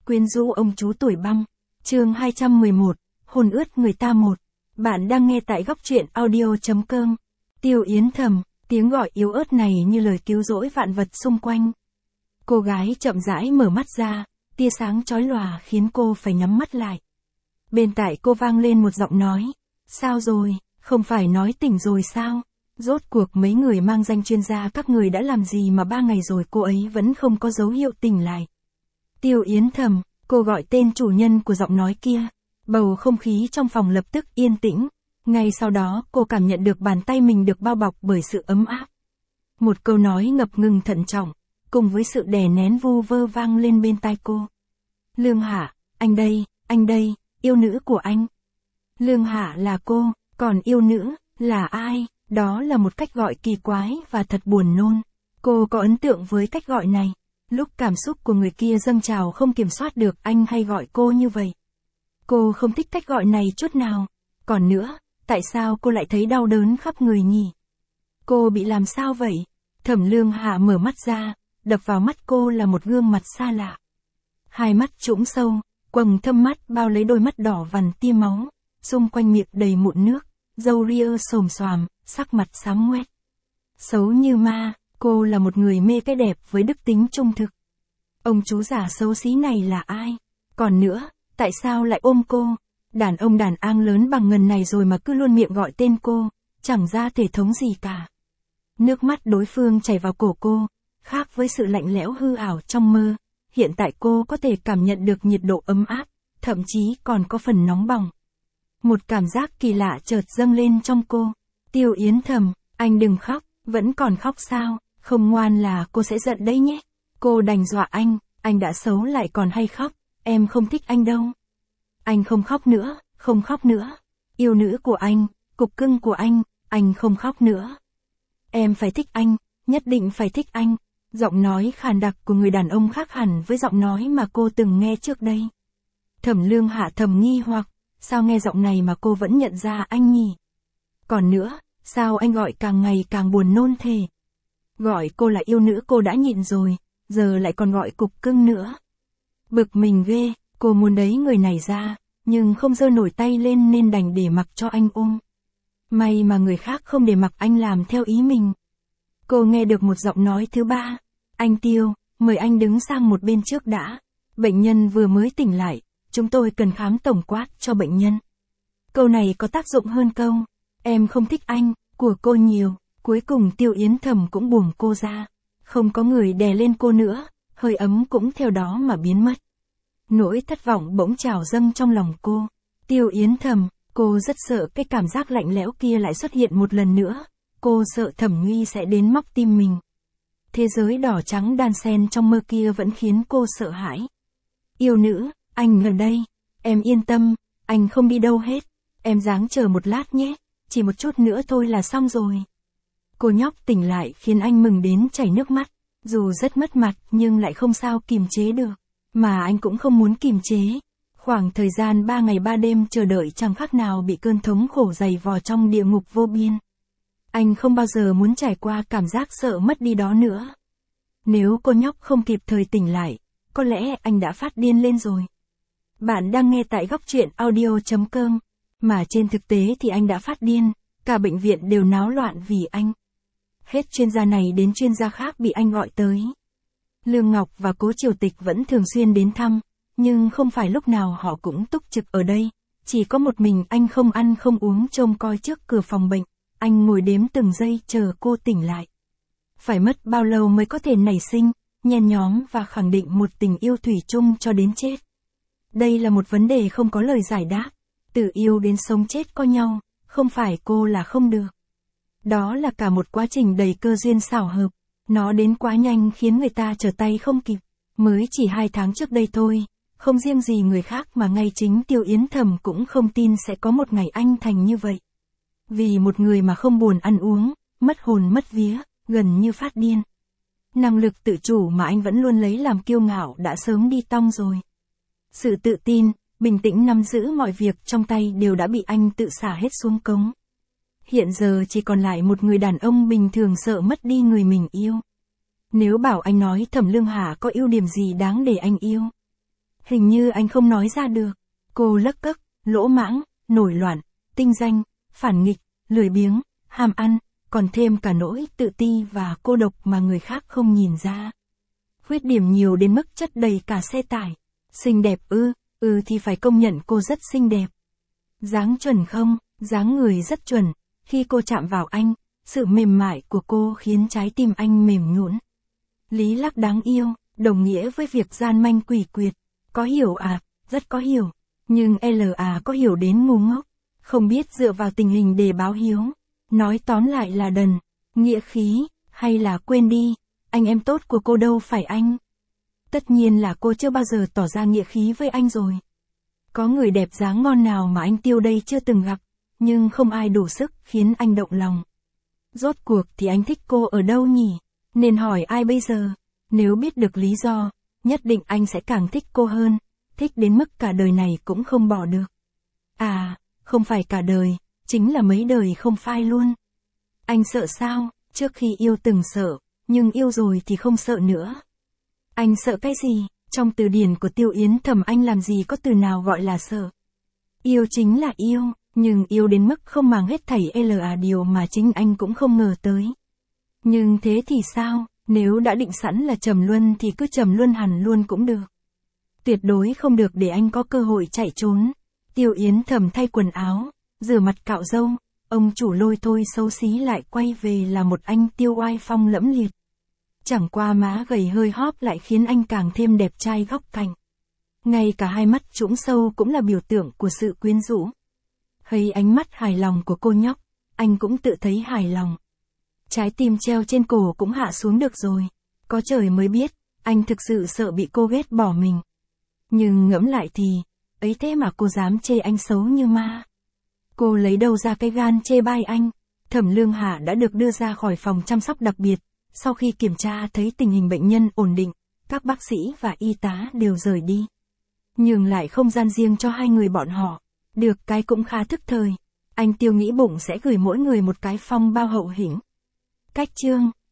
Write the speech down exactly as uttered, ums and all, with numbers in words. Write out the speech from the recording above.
Quyến rũ ông chú tuổi băng. Chương hai trăm mười một, hôn ướt người ta một. Bạn đang nghe tại góc truyện audio.com. Tiêu Yến thầm, tiếng gọi yếu ớt này như lời cứu rỗi vạn vật xung quanh. Cô gái chậm rãi mở mắt ra, tia sáng chói lòa khiến cô phải nhắm mắt lại. Bên tai cô vang lên một giọng nói. Sao rồi, không phải nói tỉnh rồi sao? Rốt cuộc mấy người mang danh chuyên gia các người đã làm gì mà ba ngày rồi cô ấy vẫn không có dấu hiệu tỉnh lại. Tiêu Yến thầm, cô gọi tên chủ nhân của giọng nói kia. Bầu không khí trong phòng lập tức yên tĩnh. Ngay sau đó cô cảm nhận được bàn tay mình được bao bọc bởi sự ấm áp. Một câu nói ngập ngừng thận trọng, cùng với sự đè nén vu vơ vang lên bên tai cô. Lương Hạ, anh đây, anh đây, yêu nữ của anh. Lương Hạ là cô, còn yêu nữ, là ai? Đó là một cách gọi kỳ quái và thật buồn nôn. Cô có ấn tượng với cách gọi này. Lúc cảm xúc của người kia dâng trào không kiểm soát được anh hay gọi cô như vậy. Cô không thích cách gọi này chút nào. Còn nữa, tại sao cô lại thấy đau đớn khắp người nhỉ? Cô bị làm sao vậy? Thẩm Lương Hạ mở mắt ra, đập vào mắt cô là một gương mặt xa lạ. Hai mắt trũng sâu, quầng thâm mắt bao lấy đôi mắt đỏ vằn tia máu, xung quanh miệng đầy mụn nước, râu ria xồm xoàm, sắc mặt xám ngoét. Xấu như ma, cô là một người mê cái đẹp với đức tính trung thực. Ông chú già xấu xí này là ai? Còn nữa, tại sao lại ôm cô? Đàn ông đàn ang lớn bằng ngần này rồi mà cứ luôn miệng gọi tên cô, chẳng ra thể thống gì cả. Nước mắt đối phương chảy vào cổ cô, khác với sự lạnh lẽo hư ảo trong mơ. Hiện tại cô có thể cảm nhận được nhiệt độ ấm áp, thậm chí còn có phần nóng bỏng. Một cảm giác kỳ lạ chợt dâng lên trong cô. Tiêu Yến thầm, anh đừng khóc, vẫn còn khóc sao, không ngoan là cô sẽ giận đấy nhé. Cô đành dọa anh, anh đã xấu lại còn hay khóc, em không thích anh đâu. Anh không khóc nữa, không khóc nữa. Yêu nữ của anh, cục cưng của anh, anh không khóc nữa. Em phải thích anh, nhất định phải thích anh. Giọng nói khàn đặc của người đàn ông khác hẳn với giọng nói mà cô từng nghe trước đây. Thẩm Lương Hạ thầm nghi hoặc, sao nghe giọng này mà cô vẫn nhận ra anh nhỉ? Còn nữa, sao anh gọi càng ngày càng buồn nôn thế? Gọi cô là yêu nữ cô đã nhịn rồi, giờ lại còn gọi cục cưng nữa. Bực mình ghê, cô muốn đẩy người này ra, nhưng không giơ nổi tay lên nên đành để mặc cho anh ôm. May mà người khác không để mặc anh làm theo ý mình. Cô nghe được một giọng nói thứ ba. Anh Tiêu, mời anh đứng sang một bên trước đã. Bệnh nhân vừa mới tỉnh lại, chúng tôi cần khám tổng quát cho bệnh nhân. Câu này có tác dụng hơn câu, em không thích anh, của cô nhiều. Cuối cùng Tiêu Yến thầm cũng buông cô ra. Không có người đè lên cô nữa, hơi ấm cũng theo đó mà biến mất. Nỗi thất vọng bỗng trào dâng trong lòng cô. Tiêu Yến thầm, cô rất sợ cái cảm giác lạnh lẽo kia lại xuất hiện một lần nữa. Cô sợ Thẩm Nguy sẽ đến móc tim mình. Thế giới đỏ trắng đan xen trong mơ kia vẫn khiến cô sợ hãi. Yêu nữ, anh ở đây. Em yên tâm, anh không đi đâu hết. Em ráng chờ một lát nhé, chỉ một chút nữa thôi là xong rồi. Cô nhóc tỉnh lại khiến anh mừng đến chảy nước mắt. Dù rất mất mặt nhưng lại không sao kìm chế được. Mà anh cũng không muốn kìm chế. Khoảng thời gian ba ngày ba đêm chờ đợi chẳng khác nào bị cơn thống khổ dày vò trong địa ngục vô biên. Anh không bao giờ muốn trải qua cảm giác sợ mất đi đó nữa. Nếu cô nhóc không kịp thời tỉnh lại, có lẽ anh đã phát điên lên rồi. Bạn đang nghe tại góc truyện audio.com, mà trên thực tế thì anh đã phát điên, cả bệnh viện đều náo loạn vì anh. Hết chuyên gia này đến chuyên gia khác bị anh gọi tới. Lương Ngọc và Cố Triều Tịch vẫn thường xuyên đến thăm, nhưng không phải lúc nào họ cũng túc trực ở đây, chỉ có một mình anh không ăn không uống trông coi trước cửa phòng bệnh. Anh ngồi đếm từng giây chờ cô tỉnh lại. Phải mất bao lâu mới có thể nảy sinh, nhen nhóm và khẳng định một tình yêu thủy chung cho đến chết. Đây là một vấn đề không có lời giải đáp. Từ yêu đến sống chết có nhau, không phải cô là không được. Đó là cả một quá trình đầy cơ duyên xảo hợp. Nó đến quá nhanh khiến người ta trở tay không kịp. Mới chỉ hai tháng trước đây thôi, không riêng gì người khác mà ngay chính Tiêu Yến thầm cũng không tin sẽ có một ngày anh thành như vậy. Vì một người mà không buồn ăn uống, mất hồn mất vía, gần như phát điên. Năng lực tự chủ mà anh vẫn luôn lấy làm kiêu ngạo đã sớm đi tong rồi. Sự tự tin, bình tĩnh nắm giữ mọi việc trong tay đều đã bị anh tự xả hết xuống cống. Hiện giờ chỉ còn lại một người đàn ông bình thường sợ mất đi người mình yêu. Nếu bảo anh nói Thẩm Lương Hạ có ưu điểm gì đáng để anh yêu? Hình như anh không nói ra được. Cô lấc cấc, lỗ mãng, nổi loạn, tinh danh, phản nghịch, lười biếng, ham ăn, còn thêm cả nỗi tự ti và cô độc mà người khác không nhìn ra. Khuyết điểm nhiều đến mức chất đầy cả xe tải. Xinh đẹp ư, ừ thì phải công nhận cô rất xinh đẹp. Dáng chuẩn không, dáng người rất chuẩn, khi cô chạm vào anh, sự mềm mại của cô khiến trái tim anh mềm nhũn. Lý lắc đáng yêu, đồng nghĩa với việc gian manh quỷ quyệt. Có hiểu à, rất có hiểu. Nhưng lờ à có hiểu đến ngu ngốc, không biết dựa vào tình hình để báo hiếu. Nói tóm lại là đần, nghĩa khí, hay là quên đi, anh em tốt của cô đâu phải anh. Tất nhiên là cô chưa bao giờ tỏ ra nghĩa khí với anh rồi. Có người đẹp dáng ngon nào mà anh Tiêu đây chưa từng gặp, nhưng không ai đủ sức khiến anh động lòng. Rốt cuộc thì anh thích cô ở đâu nhỉ? Nên hỏi ai bây giờ? Nếu biết được lý do, nhất định anh sẽ càng thích cô hơn, thích đến mức cả đời này cũng không bỏ được. À, không phải cả đời, chính là mấy đời không phai luôn. Anh sợ sao? Trước khi yêu từng sợ, nhưng yêu rồi thì không sợ nữa. Anh sợ cái gì? Trong từ điển của Tiêu Yến Thầm anh làm gì có từ nào gọi là sợ. Yêu chính là yêu, nhưng yêu đến mức không màng hết thảy là điều mà chính anh cũng không ngờ tới. Nhưng thế thì sao, nếu đã định sẵn là trầm luân thì cứ trầm luân hẳn luôn cũng được. Tuyệt đối không được để anh có cơ hội chạy trốn. Tiêu Yến Thầm thay quần áo, rửa mặt cạo râu, ông chủ lôi thôi xấu xí lại quay về là một anh Tiêu oai phong lẫm liệt. Chẳng qua má gầy hơi hóp lại khiến anh càng thêm đẹp trai góc cạnh. Ngay cả hai mắt trũng sâu cũng là biểu tượng của sự quyến rũ. Thấy ánh mắt hài lòng của cô nhóc, anh cũng tự thấy hài lòng. Trái tim treo trên cổ cũng hạ xuống được rồi. Có trời mới biết, anh thực sự sợ bị cô ghét bỏ mình. Nhưng ngẫm lại thì, ấy thế mà cô dám chê anh xấu như ma. Cô lấy đâu ra cái gan chê bai anh? Thẩm Lương Hạ đã được đưa ra khỏi phòng chăm sóc đặc biệt. Sau khi kiểm tra thấy tình hình bệnh nhân ổn định, các bác sĩ và y tá đều rời đi. Nhường lại không gian riêng cho hai người bọn họ. Được cái cũng khá thức thời. Anh Tiêu nghĩ bụng sẽ gửi mỗi người một cái phong bao hậu hĩnh. Cách chương